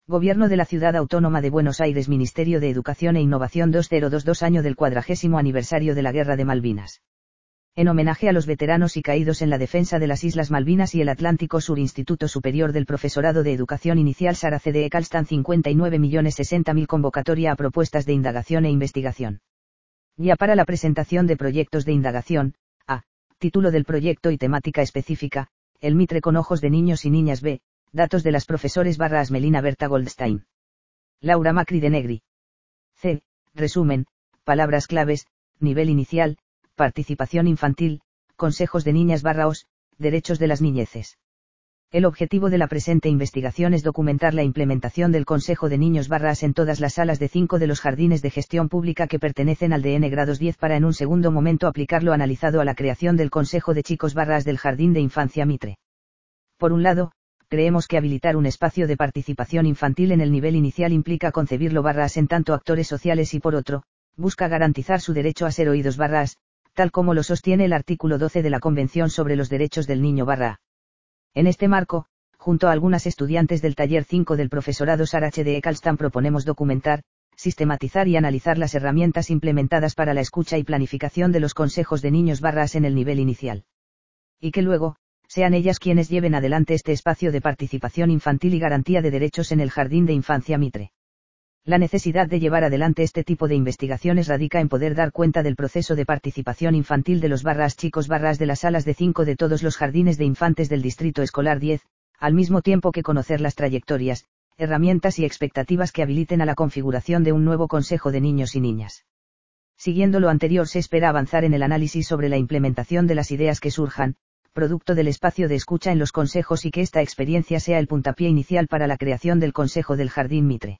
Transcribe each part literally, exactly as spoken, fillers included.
Gobierno de la Ciudad Autónoma de Buenos Aires, Ministerio de Educación e Innovación, dos mil veintidós, año del cuadragésimo aniversario de la Guerra de Malvinas. En homenaje a los veteranos y caídos en la defensa de las Islas Malvinas y el Atlántico Sur, Instituto Superior del Profesorado de Educación Inicial Sara C D E Calstan, cincuenta y nueve millones sesenta mil, convocatoria a propuestas de indagación e investigación. Guía para la presentación de proyectos de indagación. A. Título del proyecto y temática específica: el Mitre con ojos de niños y niñas. B. Datos de las profesores barra Asmelina Berta Goldstein, Laura Macri de Negri. C. Resumen, palabras claves, nivel inicial, participación infantil, consejos de niñas barra os, derechos de las niñeces. El objetivo de la presente investigación es documentar la implementación del Consejo de Niños barras en todas las salas de cinco de los jardines de gestión pública que pertenecen al D N grados diez, para en un segundo momento aplicar lo analizado a la creación del Consejo de Chicos barras del Jardín de Infancia Mitre. Por un lado, creemos que habilitar un espacio de participación infantil en el nivel inicial implica concebirlo barras en tanto actores sociales y por otro, busca garantizar su derecho a ser oídos barras, tal como lo sostiene el artículo doce de la Convención sobre los Derechos del Niño barra. En este marco, junto a algunas estudiantes del taller cinco del profesorado Sara C D E Calstan, proponemos documentar, sistematizar y analizar las herramientas implementadas para la escucha y planificación de los consejos de niños barras en el nivel inicial. Y que luego, sean ellas quienes lleven adelante este espacio de participación infantil y garantía de derechos en el Jardín de Infancia Mitre. La necesidad de llevar adelante este tipo de investigaciones radica en poder dar cuenta del proceso de participación infantil de los barras chicos barras de las salas de cinco de todos los jardines de infantes del Distrito Escolar diez, al mismo tiempo que conocer las trayectorias, herramientas y expectativas que habiliten a la configuración de un nuevo Consejo de Niños y Niñas. Siguiendo lo anterior, se espera avanzar en el análisis sobre la implementación de las ideas que surjan, producto del espacio de escucha en los consejos, y que esta experiencia sea el puntapié inicial para la creación del Consejo del Jardín Mitre.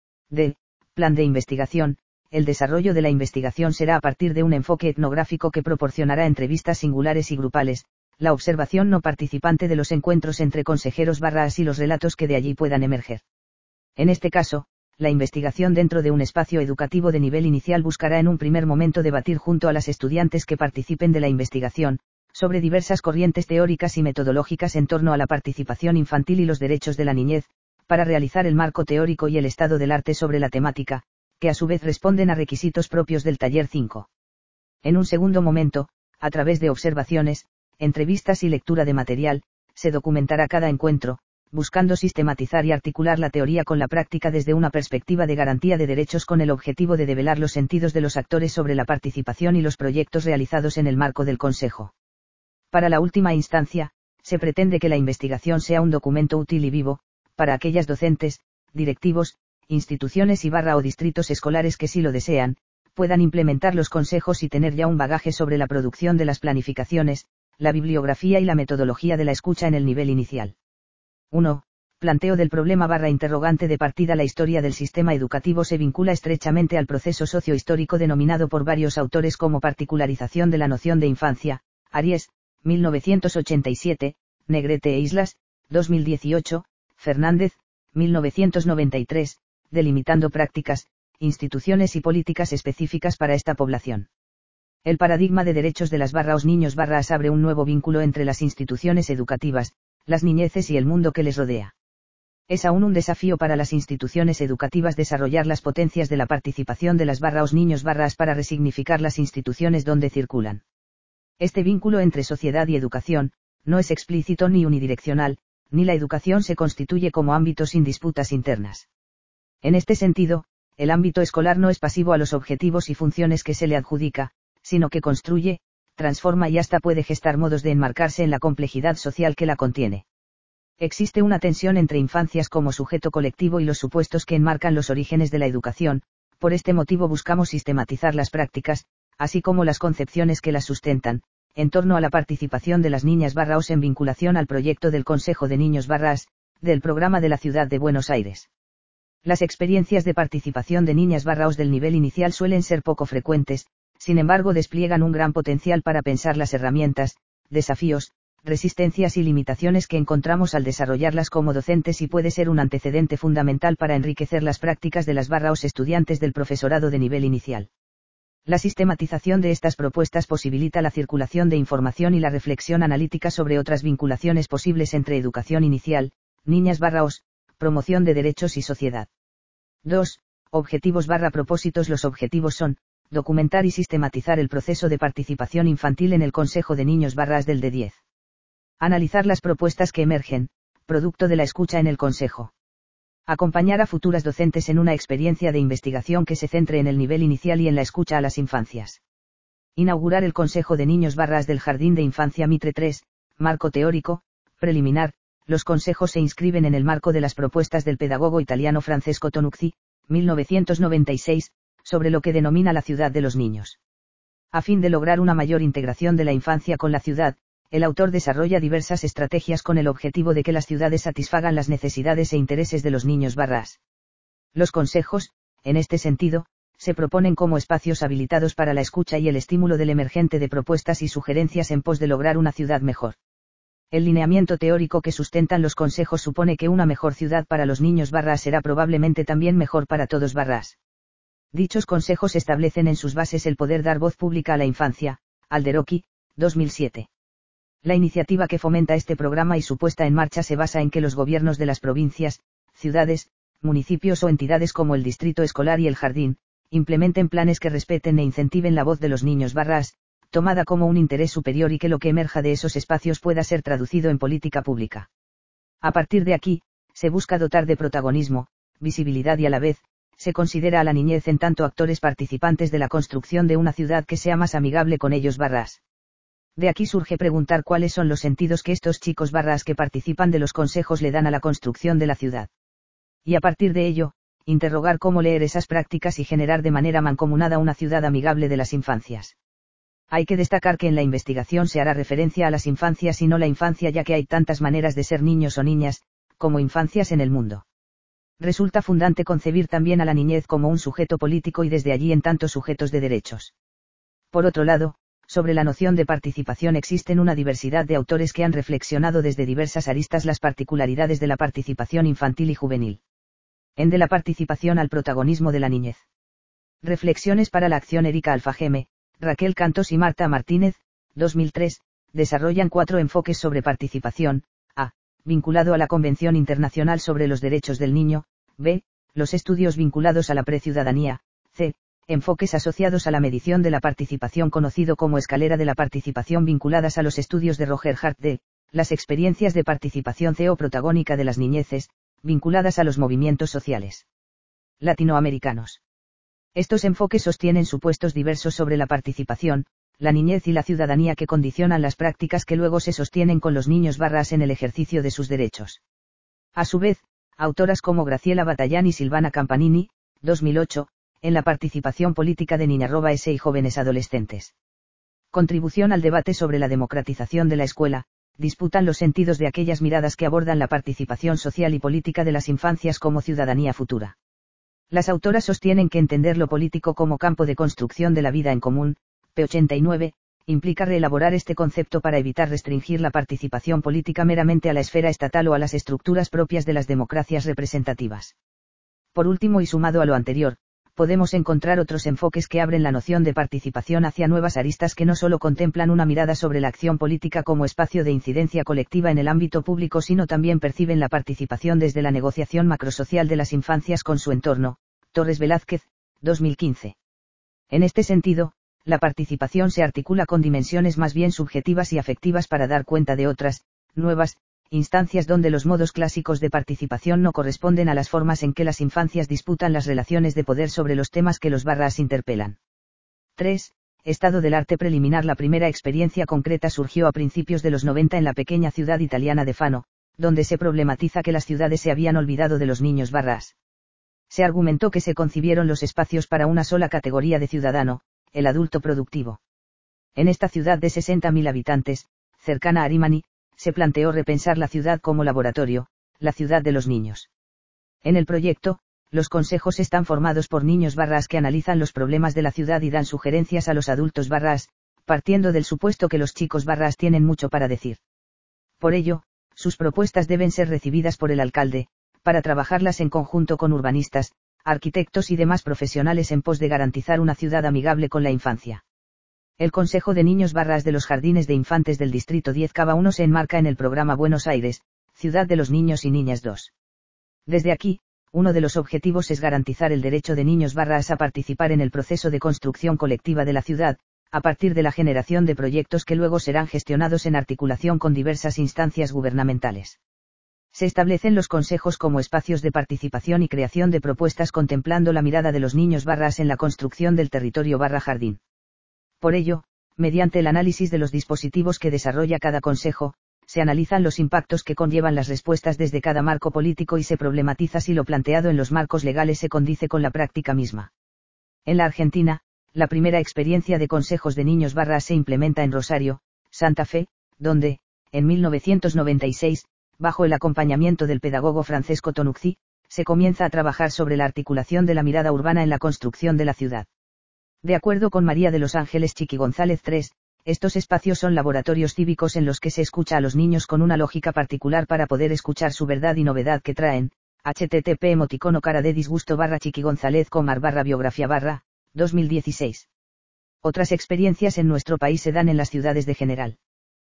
D. Plan de investigación. El desarrollo de la investigación será a partir de un enfoque etnográfico que proporcionará entrevistas singulares y grupales, la observación no participante de los encuentros entre consejeros barras y los relatos que de allí puedan emerger. En este caso, la investigación dentro de un espacio educativo de nivel inicial buscará en un primer momento debatir junto a las estudiantes que participen de la investigación, sobre diversas corrientes teóricas y metodológicas en torno a la participación infantil y los derechos de la niñez, para realizar el marco teórico y el estado del arte sobre la temática, que a su vez responden a requisitos propios del taller cinco. En un segundo momento, a través de observaciones, entrevistas y lectura de material, se documentará cada encuentro, buscando sistematizar y articular la teoría con la práctica desde una perspectiva de garantía de derechos, con el objetivo de develar los sentidos de los actores sobre la participación y los proyectos realizados en el marco del Consejo. Para la última instancia, se pretende que la investigación sea un documento útil y vivo, para aquellas docentes, directivos, instituciones y barra o distritos escolares que, si lo desean, puedan implementar los consejos y tener ya un bagaje sobre la producción de las planificaciones, la bibliografía y la metodología de la escucha en el nivel inicial. uno. Planteo del problema barra interrogante de partida. La historia del sistema educativo se vincula estrechamente al proceso sociohistórico denominado por varios autores como particularización de la noción de infancia, Aries, mil novecientos ochenta y siete, Negrete e Islas, dos mil dieciocho, Fernández, mil novecientos noventa y tres, delimitando prácticas, instituciones y políticas específicas para esta población. El paradigma de derechos de las barras niños barras abre un nuevo vínculo entre las instituciones educativas, las niñeces y el mundo que les rodea. Es aún un desafío para las instituciones educativas desarrollar las potencias de la participación de las barras niños barras para resignificar las instituciones donde circulan. Este vínculo entre sociedad y educación, no es explícito ni unidireccional, ni la educación se constituye como ámbito sin disputas internas. En este sentido, el ámbito escolar no es pasivo a los objetivos y funciones que se le adjudica, sino que construye, transforma y hasta puede gestar modos de enmarcarse en la complejidad social que la contiene. Existe una tensión entre infancias como sujeto colectivo y los supuestos que enmarcan los orígenes de la educación. Por este motivo buscamos sistematizar las prácticas, así como las concepciones que las sustentan, en torno a la participación de las niñas barras en vinculación al proyecto del Consejo de Niños barras, del programa de la Ciudad de Buenos Aires. Las experiencias de participación de niñas barras del nivel inicial suelen ser poco frecuentes, sin embargo despliegan un gran potencial para pensar las herramientas, desafíos, resistencias y limitaciones que encontramos al desarrollarlas como docentes, y puede ser un antecedente fundamental para enriquecer las prácticas de las barras estudiantes del profesorado de nivel inicial. La sistematización de estas propuestas posibilita la circulación de información y la reflexión analítica sobre otras vinculaciones posibles entre educación inicial, niñas barra os, promoción de derechos y sociedad. dos. Objetivos barra propósitos. Los objetivos son, documentar y sistematizar el proceso de participación infantil en el Consejo de Niños barras del D diez. Analizar las propuestas que emergen, producto de la escucha en el Consejo. Acompañar a futuras docentes en una experiencia de investigación que se centre en el nivel inicial y en la escucha a las infancias. Inaugurar el Consejo de Niños barras del Jardín de Infancia Mitre tres, marco teórico, preliminar. Los consejos se inscriben en el marco de las propuestas del pedagogo italiano Francesco Tonuzzi, mil novecientos noventa y seis, sobre lo que denomina la ciudad de los niños. A fin de lograr una mayor integración de la infancia con la ciudad, el autor desarrolla diversas estrategias con el objetivo de que las ciudades satisfagan las necesidades e intereses de los niños barras. Los consejos, en este sentido, se proponen como espacios habilitados para la escucha y el estímulo del emergente de propuestas y sugerencias en pos de lograr una ciudad mejor. El lineamiento teórico que sustentan los consejos supone que una mejor ciudad para los niños barras será probablemente también mejor para todos barras. Dichos consejos establecen en sus bases el poder dar voz pública a la infancia, Alderochi, dos mil siete. La iniciativa que fomenta este programa y su puesta en marcha se basa en que los gobiernos de las provincias, ciudades, municipios o entidades como el distrito escolar y el jardín, implementen planes que respeten e incentiven la voz de los niños barras, tomada como un interés superior y que lo que emerja de esos espacios pueda ser traducido en política pública. A partir de aquí, se busca dotar de protagonismo, visibilidad y a la vez, se considera a la niñez en tanto actores participantes de la construcción de una ciudad que sea más amigable con ellos barras. De aquí surge preguntar cuáles son los sentidos que estos chicos barras que participan de los consejos le dan a la construcción de la ciudad. Y a partir de ello, interrogar cómo leer esas prácticas y generar de manera mancomunada una ciudad amigable de las infancias. Hay que destacar que en la investigación se hará referencia a las infancias y no la infancia, ya que hay tantas maneras de ser niños o niñas, como infancias en el mundo. Resulta fundante concebir también a la niñez como un sujeto político y desde allí en tantos sujetos de derechos. Por otro lado, sobre la noción de participación existen una diversidad de autores que han reflexionado desde diversas aristas las particularidades de la participación infantil y juvenil. En De la participación al protagonismo de la niñez. Reflexiones para la acción. Erika Alfageme, Raquel Cantos y Marta Martínez, dos mil tres, desarrollan cuatro enfoques sobre participación: A. Vinculado a la Convención Internacional sobre los Derechos del Niño; B. Los estudios vinculados a la preciudadanía; C. Enfoques asociados a la medición de la participación conocido como escalera de la participación vinculadas a los estudios de Roger Hart; D. Las experiencias de participación C o protagónica de las niñeces, vinculadas a los movimientos sociales latinoamericanos. Estos enfoques sostienen supuestos diversos sobre la participación, la niñez y la ciudadanía que condicionan las prácticas que luego se sostienen con los niños barras en el ejercicio de sus derechos. A su vez, autoras como Graciela Batallán y Silvana Campanini, dos mil ocho, en la participación política de niñas y jóvenes adolescentes. Contribución al debate sobre la democratización de la escuela, disputan los sentidos de aquellas miradas que abordan la participación social y política de las infancias como ciudadanía futura. Las autoras sostienen que entender lo político como campo de construcción de la vida en común, p ochenta y nueve, implica reelaborar este concepto para evitar restringir la participación política meramente a la esfera estatal o a las estructuras propias de las democracias representativas. Por último y sumado a lo anterior, podemos encontrar otros enfoques que abren la noción de participación hacia nuevas aristas que no solo contemplan una mirada sobre la acción política como espacio de incidencia colectiva en el ámbito público, sino también perciben la participación desde la negociación macrosocial de las infancias con su entorno. Torres Velázquez, dos mil quince. En este sentido, la participación se articula con dimensiones más bien subjetivas y afectivas para dar cuenta de otras, nuevas, instancias donde los modos clásicos de participación no corresponden a las formas en que las infancias disputan las relaciones de poder sobre los temas que los barras interpelan. tres. Estado del arte preliminar. La primera experiencia concreta surgió a principios de los noventa en la pequeña ciudad italiana de Fano, donde se problematiza que las ciudades se habían olvidado de los niños barras. Se argumentó que se concibieron los espacios para una sola categoría de ciudadano, el adulto productivo. En esta ciudad de sesenta mil habitantes, cercana a Rimini, se planteó repensar la ciudad como laboratorio, la ciudad de los niños. En el proyecto, los consejos están formados por niños barras que analizan los problemas de la ciudad y dan sugerencias a los adultos barras, partiendo del supuesto que los chicos barras tienen mucho para decir. Por ello, sus propuestas deben ser recibidas por el alcalde, para trabajarlas en conjunto con urbanistas, arquitectos y demás profesionales en pos de garantizar una ciudad amigable con la infancia. El Consejo de Niños barras de los Jardines de Infantes del Distrito diez Cava uno se enmarca en el programa Buenos Aires, Ciudad de los Niños y Niñas dos. Desde aquí, uno de los objetivos es garantizar el derecho de niños barras a participar en el proceso de construcción colectiva de la ciudad, a partir de la generación de proyectos que luego serán gestionados en articulación con diversas instancias gubernamentales. Se establecen los consejos como espacios de participación y creación de propuestas contemplando la mirada de los niños barras en la construcción del territorio barra jardín. Por ello, mediante el análisis de los dispositivos que desarrolla cada consejo, se analizan los impactos que conllevan las respuestas desde cada marco político y se problematiza si lo planteado en los marcos legales se condice con la práctica misma. En la Argentina, la primera experiencia de consejos de niños barras se implementa en Rosario, Santa Fe, donde, en mil novecientos noventa y seis, bajo el acompañamiento del pedagogo Francesco Tonuzzi, se comienza a trabajar sobre la articulación de la mirada urbana en la construcción de la ciudad. De acuerdo con María de los Ángeles Chiqui González tercero, estos espacios son laboratorios cívicos en los que se escucha a los niños con una lógica particular para poder escuchar su verdad y novedad que traen. http emoticono cara de disgusto barra Chiqui González comar barra biografía barra dos mil dieciséis. Otras experiencias en nuestro país se dan en las ciudades de General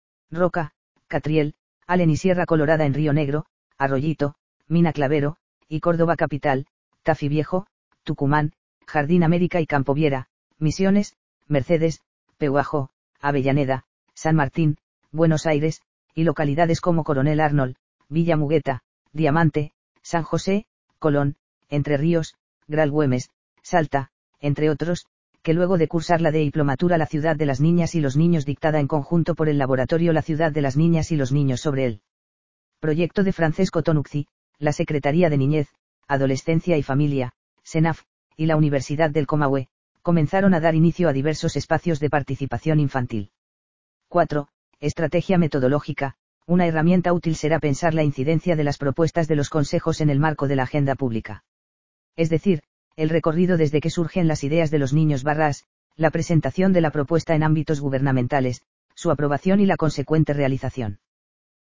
Roca, Catriel, Allen y Sierra Colorada en Río Negro, Arroyito, Mina Clavero, y Córdoba Capital, Tafí Viejo, Tucumán, Jardín América y Campo Viera, Misiones, Mercedes, Pehuajo, Avellaneda, San Martín, Buenos Aires, y localidades como Coronel Arnold, Villa Mugueta, Diamante, San José, Colón, Entre Ríos, Gral Güemes, Salta, entre otros, que luego de cursar la diplomatura La Ciudad de las Niñas y los Niños dictada en conjunto por el laboratorio La Ciudad de las Niñas y los Niños sobre el proyecto de Francesco Tonuzzi, la Secretaría de Niñez, Adolescencia y Familia, SENAF, y la Universidad del Comahue, comenzaron a dar inicio a diversos espacios de participación infantil. cuatro. Estrategia metodológica. Una herramienta útil será pensar la incidencia de las propuestas de los consejos en el marco de la agenda pública. Es decir, el recorrido desde que surgen las ideas de los niños barras, la presentación de la propuesta en ámbitos gubernamentales, su aprobación y la consecuente realización.